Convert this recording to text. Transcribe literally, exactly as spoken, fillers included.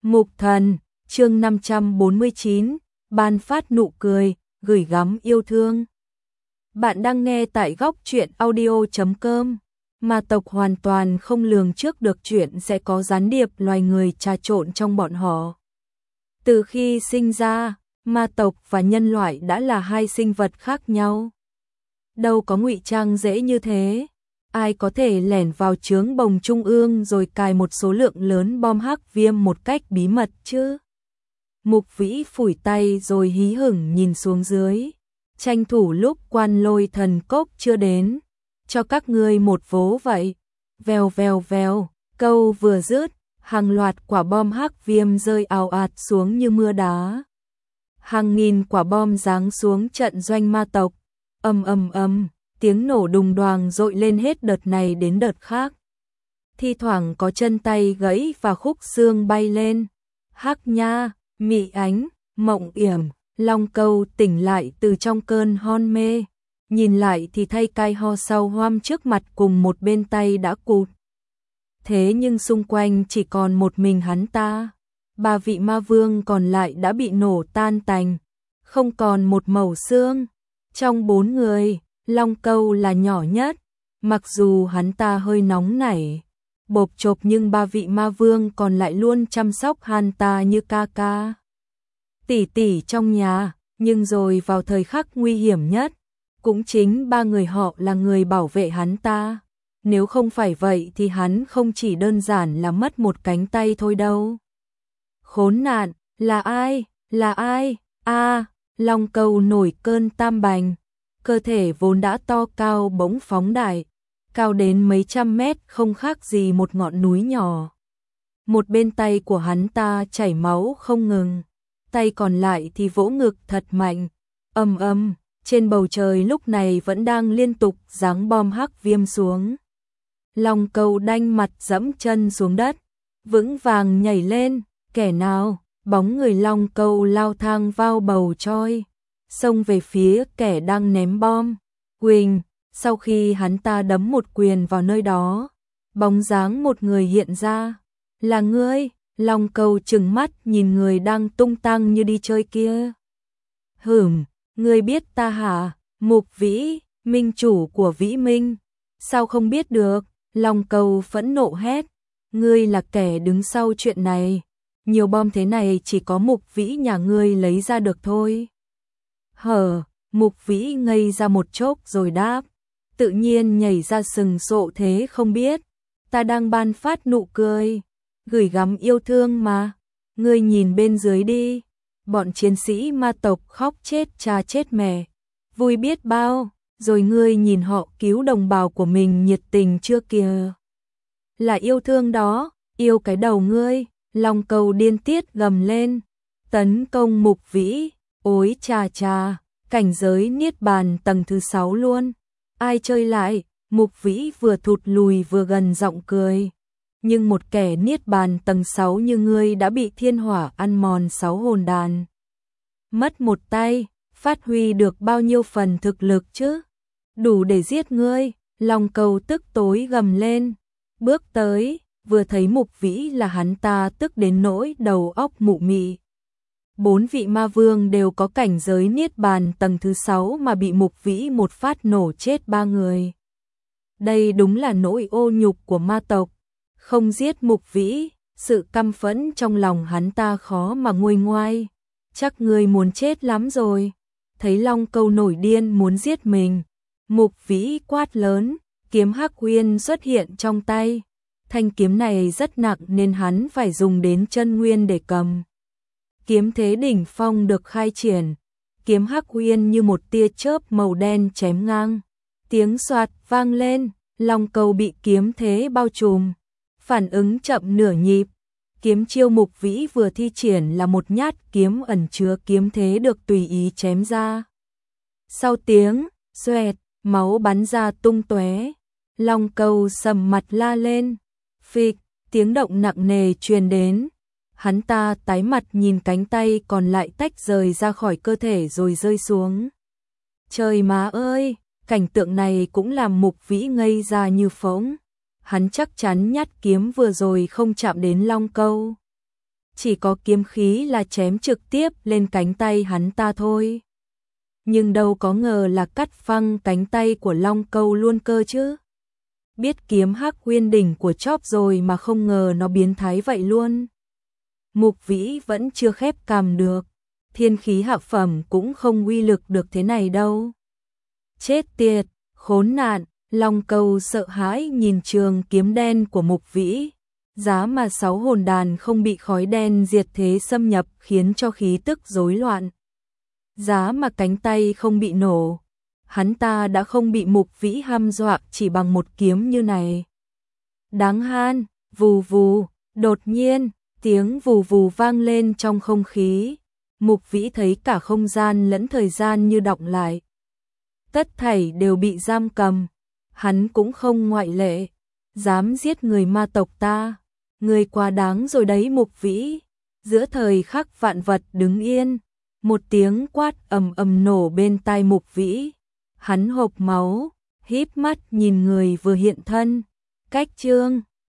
Mục Thần, chương năm trăm bốn mươi chín, ban phát nụ cười, gửi gắm yêu thương. Bạn đang nghe tại góc truyện audio chấm com. Ma tộc hoàn toàn không lường trước được chuyện sẽ có gián điệp loài người trà trộn trong bọn họ. Từ khi sinh ra, ma tộc và nhân loại đã là hai sinh vật khác nhau. Đâu có ngụy trang dễ như thế. Ai có thể lẻn vào trướng bồng trung ương rồi cài một số lượng lớn bom hắc viêm một cách bí mật chứ? Mục Vĩ phủi tay rồi hí hửng nhìn xuống dưới. Tranh thủ lúc quan lôi thần cốc chưa đến. Cho các ngươi một vố vậy. Vèo vèo vèo, câu vừa dứt, hàng loạt quả bom hắc viêm rơi ào ạt xuống như mưa đá. Hàng nghìn quả bom giáng xuống trận doanh ma tộc. Ầm ầm ầm, tiếng nổ đùng đoàng dội lên hết đợt này đến đợt khác. Thi thoảng có chân tay gãy và khúc xương bay lên. Hắc Nha, Mị Ánh, Mộng Yểm, Long Câu tỉnh lại từ trong cơn hôn mê. Nhìn lại thì thay cai ho sau hoam trước mặt cùng một bên tay đã cụt. Thế nhưng xung quanh chỉ còn một mình hắn ta. Ba vị ma vương còn lại đã bị nổ tan tành, không còn một mẩu xương. Trong bốn người, Long Câu là nhỏ nhất, mặc dù hắn ta hơi nóng nảy, bộp chộp nhưng ba vị ma vương còn lại luôn chăm sóc hắn ta như ca ca tỷ tỷ trong nhà, nhưng rồi vào thời khắc nguy hiểm nhất, cũng chính ba người họ là người bảo vệ hắn ta. Nếu không phải vậy thì hắn không chỉ đơn giản là mất một cánh tay thôi đâu. Khốn nạn, là ai, là ai, a Long Câu nổi cơn tam bành, cơ thể vốn đã to cao bỗng phóng đại, cao đến mấy trăm mét không khác gì một ngọn núi nhỏ. Một bên tay của hắn ta chảy máu không ngừng, tay còn lại thì vỗ ngực thật mạnh, ầm ầm, trên bầu trời lúc này vẫn đang liên tục giáng bom hắc viêm xuống. Long Câu đanh mặt dẫm chân xuống đất, vững vàng nhảy lên, kẻ nào, bóng người Long Câu lao thang vào bầu trời, xông về phía kẻ đang ném bom. Quỳnh, sau khi hắn ta đấm một quyền vào nơi đó, bóng dáng một người hiện ra. Là ngươi? Long Câu trừng mắt nhìn người đang tung tăng như đi chơi kia. Hửm, ngươi biết ta hả? Mục Vĩ, minh chủ của Vĩ Minh. Sao không biết được? Long Câu phẫn nộ hét. Ngươi là kẻ đứng sau chuyện này. Nhiều bom thế này chỉ có Mục Vĩ nhà ngươi lấy ra được thôi. Hở, Mục Vĩ ngây ra một chốc rồi đáp. Tự nhiên nhảy ra sừng sộ thế không biết. Ta đang ban phát nụ cười, gửi gắm yêu thương mà. Ngươi nhìn bên dưới đi. Bọn chiến sĩ ma tộc khóc chết cha chết mẹ. Vui biết bao. Rồi ngươi nhìn họ cứu đồng bào của mình nhiệt tình chưa kìa. Là yêu thương đó, yêu cái đầu ngươi. Long Câu điên tiết gầm lên, tấn công Mục Vĩ. Ôi chà chà, cảnh giới niết bàn tầng thứ sáu luôn. Ai chơi lại? Mục Vĩ vừa thụt lùi vừa gần giọng cười. Nhưng một kẻ niết bàn tầng sáu như ngươi đã bị thiên hỏa ăn mòn sáu hồn đàn. Mất một tay, phát huy được bao nhiêu phần thực lực chứ? Đủ để giết ngươi. Long Câu tức tối gầm lên, bước tới, vừa thấy Mục Vĩ là hắn ta tức đến nỗi đầu óc mụ mị. Bốn vị ma vương đều có cảnh giới niết bàn tầng thứ sáu mà bị Mục Vĩ một phát nổ chết ba người. Đây đúng là nỗi ô nhục của ma tộc. Không giết Mục Vĩ, sự căm phẫn trong lòng hắn ta khó mà nguôi ngoai. Chắc ngươi muốn chết lắm rồi. Thấy Long Câu nổi điên muốn giết mình, Mục Vĩ quát lớn, kiếm hắc uyên xuất hiện trong tay. Thanh kiếm này rất nặng nên hắn phải dùng đến chân nguyên để cầm. Kiếm thế đỉnh phong được khai triển, kiếm hắc uyên như một tia chớp màu đen chém ngang. Tiếng xoạt vang lên, Long Câu bị kiếm thế bao trùm, phản ứng chậm nửa nhịp. Kiếm chiêu Mục Vĩ vừa thi triển là một nhát kiếm ẩn chứa kiếm thế được tùy ý chém ra. Sau tiếng xoẹt, máu bắn ra tung tóe. Long Câu sầm mặt la lên. Phịch, tiếng động nặng nề truyền đến. Hắn ta tái mặt nhìn cánh tay còn lại tách rời ra khỏi cơ thể rồi rơi xuống. Trời má ơi, cảnh tượng này cũng làm Mục Vĩ ngây ra như phỗng. Hắn chắc chắn nhát kiếm vừa rồi không chạm đến Long Câu. chỉ có kiếm khí là chém trực tiếp lên cánh tay hắn ta thôi. Nhưng đâu có ngờ là cắt phăng cánh tay của Long Câu luôn cơ chứ. Biết kiếm Hắc Uyên đỉnh của chóp rồi mà không ngờ nó biến thái vậy luôn. Mục Vĩ vẫn chưa khép cằm được, thiên khí hạ phẩm cũng không uy lực được thế này đâu. Chết tiệt, khốn nạn, Long Câu sợ hãi nhìn trường kiếm đen của Mục Vĩ. Giá mà sáu hồn đàn không bị khói đen diệt thế xâm nhập khiến cho khí tức rối loạn. Giá mà cánh tay không bị nổ, hắn ta đã không bị Mục Vĩ hăm dọa chỉ bằng một kiếm như này. Đáng han, vù vù, đột nhiên, tiếng vù vù vang lên trong không khí. Mục Vĩ thấy cả không gian lẫn thời gian như đọng lại. Tất thảy đều bị giam cầm, hắn cũng không ngoại lệ. Dám giết người ma tộc ta, người quá đáng rồi đấy Mục Vĩ. Giữa thời khắc vạn vật đứng yên, một tiếng quát ầm ầm nổ bên tai Mục Vĩ. Hắn hộc máu, híp mắt nhìn người vừa hiện thân. Cách chương